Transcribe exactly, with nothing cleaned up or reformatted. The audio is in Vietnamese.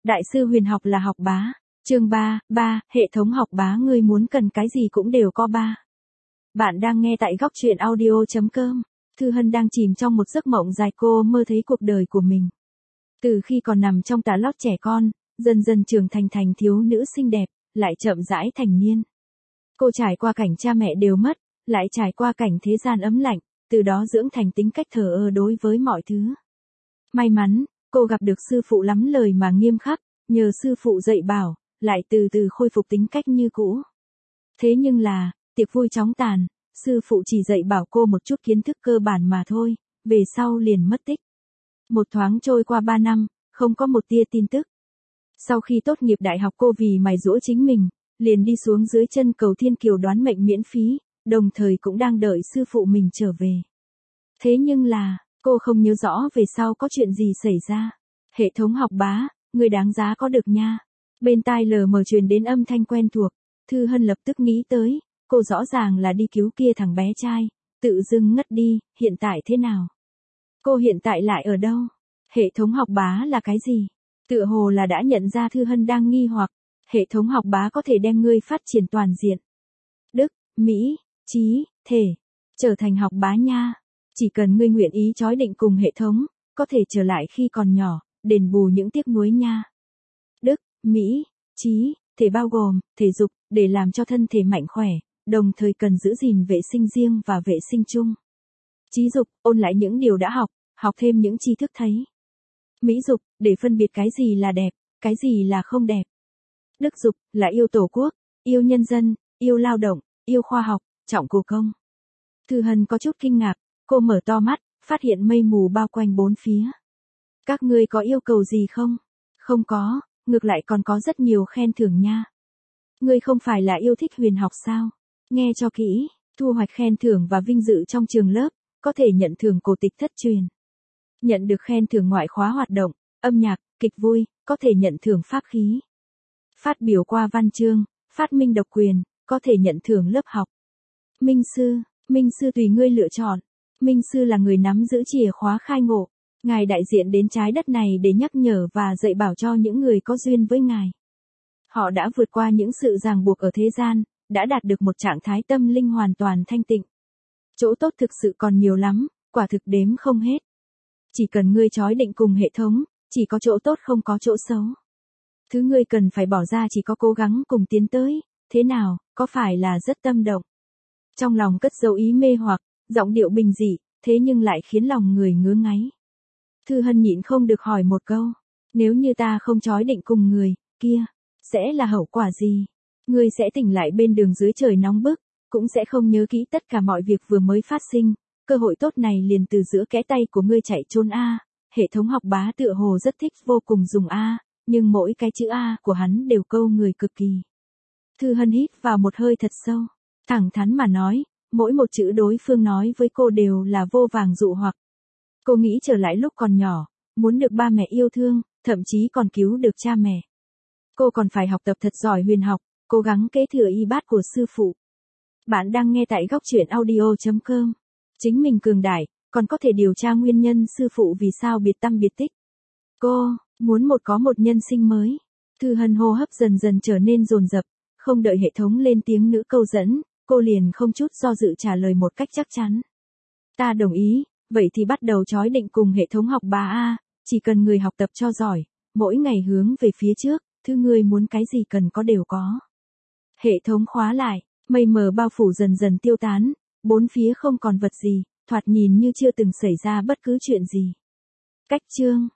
Đại sư huyền học là học bá. Chương ba, ba, hệ thống học bá ngươi muốn cần cái gì cũng đều có ba. Bạn đang nghe tại góc truyện audio chấm com. Thư Hân đang chìm trong một giấc mộng dài, cô mơ thấy cuộc đời của mình. Từ khi còn nằm trong tà lót trẻ con, dần dần trưởng thành thành thiếu nữ xinh đẹp, lại chậm rãi thành niên. Cô trải qua cảnh cha mẹ đều mất, lại trải qua cảnh thế gian ấm lạnh, từ đó dưỡng thành tính cách thờ ơ đối với mọi thứ. May mắn, cô gặp được sư phụ lắm lời mà nghiêm khắc, nhờ sư phụ dạy bảo, lại từ từ khôi phục tính cách như cũ. Thế nhưng là, tiệc vui chóng tàn, sư phụ chỉ dạy bảo cô một chút kiến thức cơ bản mà thôi, về sau liền mất tích. Một thoáng trôi qua ba năm, không có một tia tin tức. Sau khi tốt nghiệp đại học, cô vì mài giũa chính mình, liền đi xuống dưới chân cầu Thiên Kiều đoán mệnh miễn phí, đồng thời cũng đang đợi sư phụ mình trở về. Thế nhưng là, cô không nhớ rõ về sau có chuyện gì xảy ra. Hệ thống học bá, người đáng giá có được nha. Bên tai lờ mờ truyền đến âm thanh quen thuộc, Thư Hân lập tức nghĩ tới, cô rõ ràng là đi cứu kia thằng bé trai, tự dưng ngất đi, hiện tại thế nào? Cô hiện tại lại ở đâu? Hệ thống học bá là cái gì? Tựa hồ là đã nhận ra Thư Hân đang nghi hoặc, hệ thống học bá có thể đem ngươi phát triển toàn diện. Đức, Mỹ, trí, thể, trở thành học bá nha. Chỉ cần ngươi nguyện ý chói định cùng hệ thống, có thể trở lại khi còn nhỏ, đền bù những tiếc nuối nha. Đức, Mỹ, trí, thể bao gồm, thể dục, để làm cho thân thể mạnh khỏe, đồng thời cần giữ gìn vệ sinh riêng và vệ sinh chung. Trí dục, ôn lại những điều đã học, học thêm những tri thức thấy. Mỹ dục, để phân biệt cái gì là đẹp, cái gì là không đẹp. Đức dục, là yêu tổ quốc, yêu nhân dân, yêu lao động, yêu khoa học, trọng cổ công. Thư Hân có chút kinh ngạc, cô mở to mắt, phát hiện mây mù bao quanh bốn phía. Các ngươi có yêu cầu gì không? Không có, ngược lại còn có rất nhiều khen thưởng nha. Ngươi không phải là yêu thích huyền học sao? Nghe cho kỹ, thu hoạch khen thưởng và vinh dự trong trường lớp, có thể nhận thưởng cổ tịch thất truyền. Nhận được khen thưởng ngoại khóa hoạt động, âm nhạc, kịch vui, có thể nhận thưởng pháp khí. Phát biểu qua văn chương, phát minh độc quyền, có thể nhận thưởng lớp học. Minh sư, minh sư tùy ngươi lựa chọn. Minh sư là người nắm giữ chìa khóa khai ngộ. Ngài đại diện đến trái đất này để nhắc nhở và dạy bảo cho những người có duyên với Ngài. Họ đã vượt qua những sự ràng buộc ở thế gian, đã đạt được một trạng thái tâm linh hoàn toàn thanh tịnh. Chỗ tốt thực sự còn nhiều lắm, quả thực đếm không hết. Chỉ cần ngươi chói định cùng hệ thống, chỉ có chỗ tốt không có chỗ xấu. Thứ ngươi cần phải bỏ ra chỉ có cố gắng cùng tiến tới, thế nào, có phải là rất tâm động? Trong lòng cất dấu ý mê hoặc, giọng điệu bình dị, thế nhưng lại khiến lòng người ngứa ngáy. Thư Hân nhịn không được hỏi một câu, nếu như ta không chói định cùng người, kia, sẽ là hậu quả gì? Ngươi sẽ tỉnh lại bên đường dưới trời nóng bức, cũng sẽ không nhớ kỹ tất cả mọi việc vừa mới phát sinh, cơ hội tốt này liền từ giữa kẽ tay của ngươi chạy trốn a. Hệ thống học bá tựa hồ rất thích vô cùng dùng a, nhưng mỗi cái chữ a của hắn đều câu người cực kỳ. Thư Hân hít vào một hơi thật sâu, thẳng thắn mà nói, mỗi một chữ đối phương nói với cô đều là vô vàng dụ hoặc. Cô nghĩ trở lại lúc còn nhỏ, muốn được ba mẹ yêu thương, thậm chí còn cứu được cha mẹ. Cô còn phải học tập thật giỏi huyền học, cố gắng kế thừa y bát của sư phụ. Bạn đang nghe tại góc truyện audio chấm com. Chính mình cường đại, còn có thể điều tra nguyên nhân sư phụ vì sao biệt tâm biệt tích. Cô, muốn một có một nhân sinh mới. Thư Hân hô hấp dần dần trở nên dồn dập, không đợi hệ thống lên tiếng nữ câu dẫn, cô liền không chút do dự trả lời một cách chắc chắn. Ta đồng ý, vậy thì bắt đầu chói định cùng hệ thống học bá A, chỉ cần người học tập cho giỏi, mỗi ngày hướng về phía trước, thứ ngươi muốn cái gì cần có đều có. Hệ thống khóa lại, mây mờ bao phủ dần dần tiêu tán, bốn phía không còn vật gì, thoạt nhìn như chưa từng xảy ra bất cứ chuyện gì. Cách chương